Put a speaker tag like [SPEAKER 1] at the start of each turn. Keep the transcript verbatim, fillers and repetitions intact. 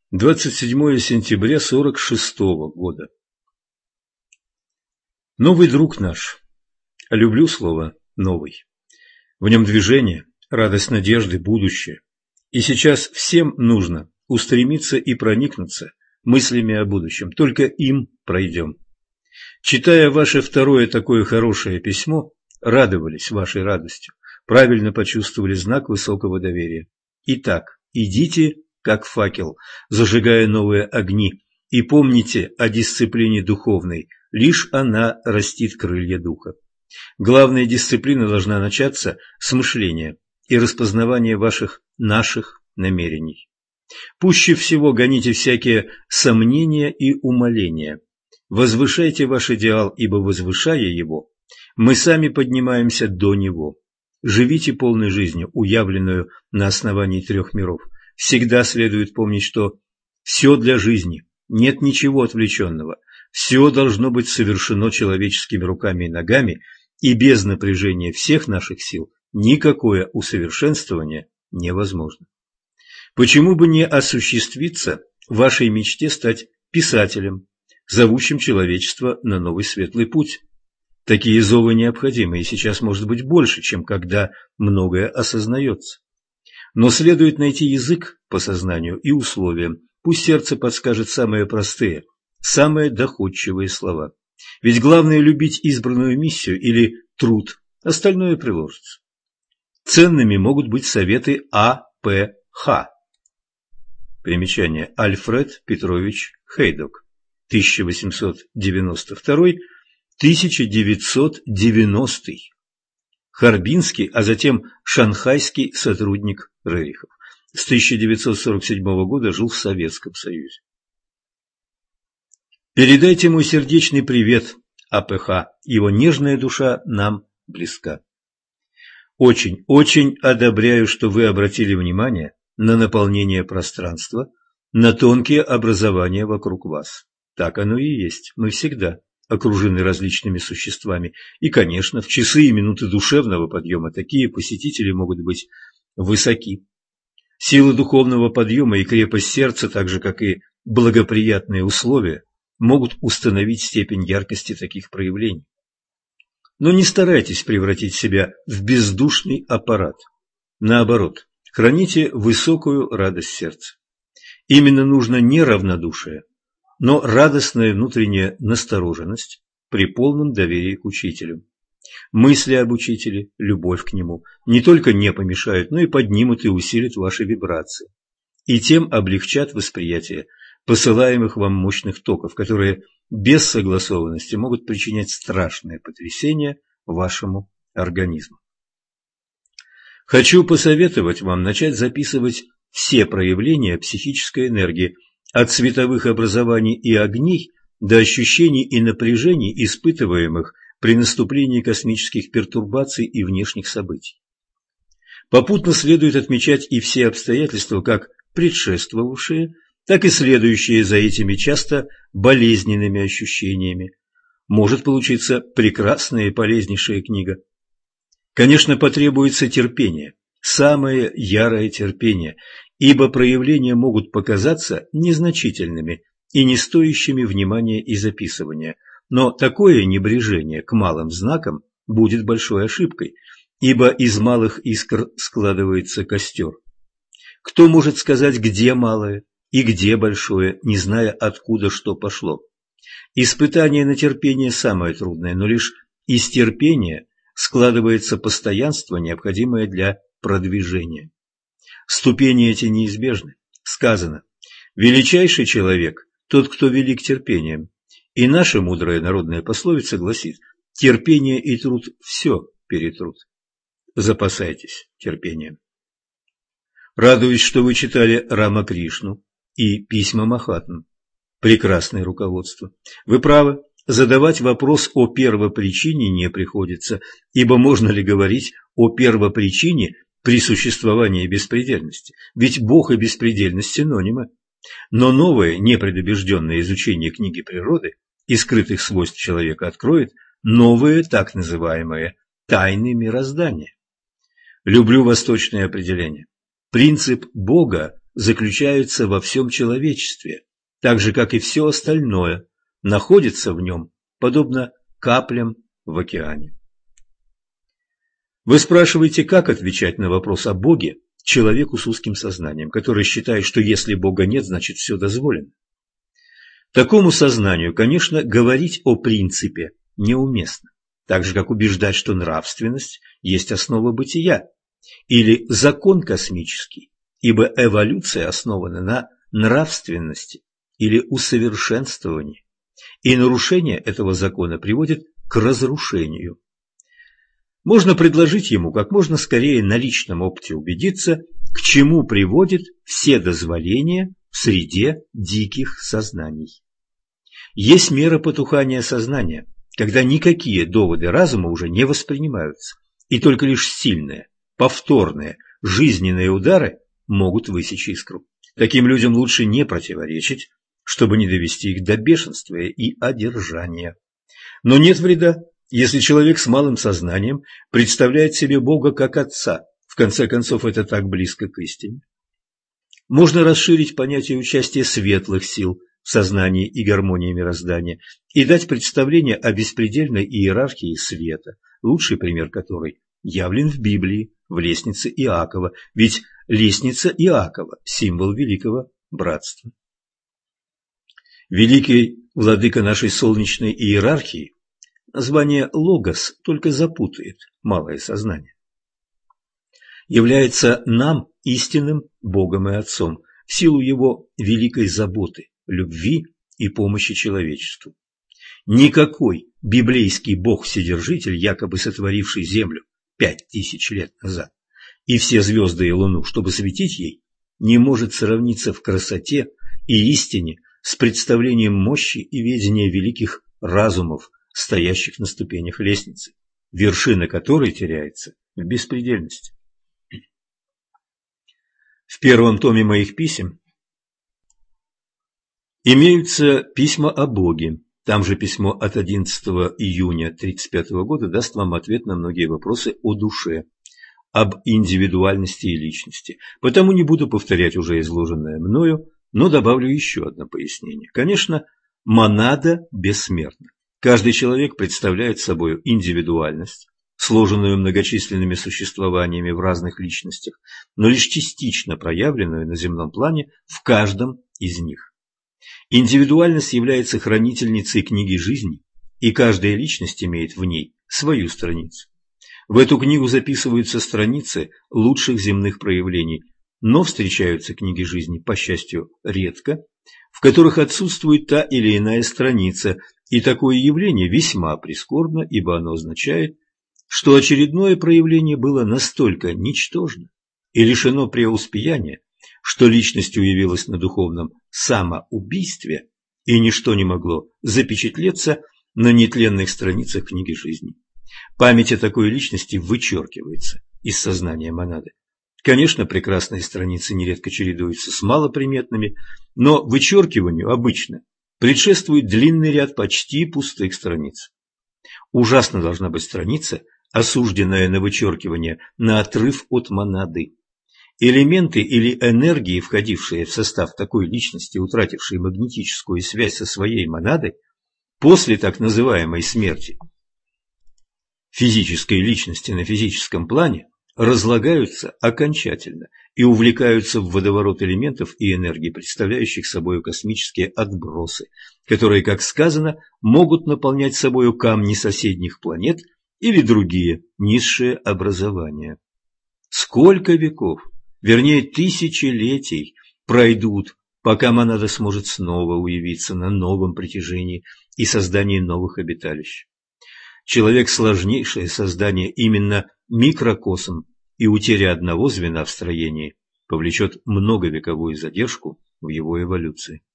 [SPEAKER 1] двадцать седьмое сентября сорок шестого года. Новый друг наш. Люблю слово «новый». В нем движение, радость надежды, будущее. И сейчас всем нужно устремиться и проникнуться мыслями о будущем. Только им пройдем. Читая ваше второе такое хорошее письмо, радовались вашей радостью, правильно почувствовали знак высокого доверия. Итак, идите как факел, зажигая новые огни, и помните о дисциплине духовной, лишь она растит крылья духа. Главная дисциплина должна начаться с мышления и распознавания ваших наших намерений. Пуще всего гоните всякие сомнения и умаления. Возвышайте ваш идеал, ибо, возвышая его, мы сами поднимаемся до него. Живите полной жизнью, уявленную на основании трех миров. Всегда следует помнить, что все для жизни, нет ничего отвлеченного, все должно быть совершено человеческими руками и ногами, и без напряжения всех наших сил никакое усовершенствование невозможно. Почему бы не осуществиться вашей мечте стать писателем, зовущим человечество на новый светлый путь? Такие зовы необходимы, и сейчас может быть больше, чем когда многое осознается. Но следует найти язык по сознанию и условиям, пусть сердце подскажет самые простые, самые доходчивые слова. Ведь главное – любить избранную миссию или труд, остальное приложится. Ценными могут быть советы А П Х. Примечание: Альфред Петрович Хейдок, тысяча восемьсот девяносто второй — тысяча девятьсот девяностый. Харбинский, а затем шанхайский сотрудник Рерихов. С тысяча девятьсот сорок седьмого года жил в Советском Союзе. Передайте мой сердечный привет А П Х, его нежная душа нам близка. Очень, очень одобряю, что вы обратили внимание на наполнение пространства, на тонкие образования вокруг вас. Так оно и есть, мы всегда окружены различными существами, и, конечно, в часы и минуты душевного подъема такие посетители могут быть высоки. Сила духовного подъема и крепость сердца, так же как и благоприятные условия, могут установить степень яркости таких проявлений. Но не старайтесь превратить себя в бездушный аппарат. Наоборот, храните высокую радость сердца. Именно нужно не равнодушие, но радостная внутренняя настороженность при полном доверии к учителю. Мысли об учителе, любовь к нему не только не помешают, но и поднимут и усилят ваши вибрации, и тем облегчат восприятие посылаемых вам мощных токов, которые без согласованности могут причинять страшное потрясение вашему организму. Хочу посоветовать вам начать записывать все проявления психической энергии, от световых образований и огней до ощущений и напряжений, испытываемых при наступлении космических пертурбаций и внешних событий. Попутно следует отмечать и все обстоятельства, как предшествовавшие, так и следующие за этими часто болезненными ощущениями. Может получиться прекрасная и полезнейшая книга. Конечно, потребуется терпение, самое ярое терпение, ибо проявления могут показаться незначительными и не стоящими внимания и записывания, но такое небрежение к малым знакам будет большой ошибкой, ибо из малых искр складывается костер. Кто может сказать, где малое и где большое, не зная, откуда что пошло? Испытание на терпение самое трудное, но лишь из терпения складывается постоянство, необходимое для продвижения. Ступени эти неизбежны. Сказано: величайший человек – тот, кто велик терпением. И наша мудрая народная пословица гласит: терпение и труд – все перетрут. Запасайтесь терпением. Радуюсь, что вы читали Рама Кришну и письма Махатм. Прекрасное руководство. Вы правы, задавать вопрос о первопричине не приходится, ибо можно ли говорить о первопричине при существовании беспредельности? Ведь Бог и беспредельность синонимы. Но новое, непредубежденное изучение книги природы и скрытых свойств человека откроет новые, так называемые, тайны мироздания. Люблю восточное определение. Принцип Бога заключаются во всем человечестве, так же, как и все остальное, находится в нем, подобно каплям в океане. Вы спрашиваете, как отвечать на вопрос о Боге человеку с узким сознанием, который считает, что если Бога нет, значит все дозволено. Такому сознанию, конечно, говорить о принципе неуместно, так же, как убеждать, что нравственность есть основа бытия, или закон космический, ибо эволюция основана на нравственности или усовершенствовании, и нарушение этого закона приводит к разрушению. Можно предложить ему как можно скорее на личном опыте убедиться, к чему приводит все дозволения в среде диких сознаний. Есть мера потухания сознания, когда никакие доводы разума уже не воспринимаются, и только лишь сильные, повторные, жизненные удары могут высечь искру. Таким людям лучше не противоречить, чтобы не довести их до бешенства и одержания. Но нет вреда, если человек с малым сознанием представляет себе Бога как Отца. В конце концов, это так близко к истине. Можно расширить понятие участия светлых сил в сознании и гармонии мироздания и дать представление о беспредельной иерархии света, лучший пример которой явлен в Библии, в лестнице Иакова, ведь лестница Иакова – символ великого братства. Великий владыка нашей солнечной иерархии, название Логос только запутает малое сознание, является нам истинным Богом и Отцом в силу его великой заботы, любви и помощи человечеству. Никакой библейский Бог-Вседержитель, якобы сотворивший Землю пять тысяч лет назад, и все звезды и Луну, чтобы светить ей, не может сравниться в красоте и истине с представлением мощи и ведения великих разумов, стоящих на ступенях лестницы, вершина которой теряется в беспредельности. В первом томе моих писем имеются письма о Боге. Там же письмо от одиннадцатого июня тысяча девятьсот тридцать пятого года даст вам ответ на многие вопросы о душе, об индивидуальности и личности. Потому не буду повторять уже изложенное мною, но добавлю еще одно пояснение. Конечно, монада бессмертна. Каждый человек представляет собой индивидуальность, сложенную многочисленными существованиями в разных личностях, но лишь частично проявленную на земном плане в каждом из них. Индивидуальность является хранительницей книги жизни, и каждая личность имеет в ней свою страницу. В эту книгу записываются страницы лучших земных проявлений, но встречаются книги жизни, по счастью, редко, в которых отсутствует та или иная страница, и такое явление весьма прискорбно, ибо оно означает, что очередное проявление было настолько ничтожно и лишено преуспеяния, что личностью явилась на духовном самоубийстве, и ничто не могло запечатлеться на нетленных страницах книги жизни. Память о такой личности вычеркивается из сознания монады. Конечно, прекрасные страницы нередко чередуются с малоприметными, но вычеркиванию обычно предшествует длинный ряд почти пустых страниц. Ужасно должна быть страница, осужденная на вычеркивание, на отрыв от монады. Элементы или энергии, входившие в состав такой личности, утратившей магнетическую связь со своей монадой, после так называемой смерти физической личности на физическом плане, разлагаются окончательно и увлекаются в водоворот элементов и энергий, представляющих собой космические отбросы, которые, как сказано, могут наполнять собой камни соседних планет или другие низшие образования. Сколько веков, вернее тысячелетий, пройдут, пока монада сможет снова уявиться на новом притяжении и создании новых обиталищ. Человек – сложнейшее создание, именно микрокосм, и утеря одного звена в строении повлечет многовековую задержку в его эволюции.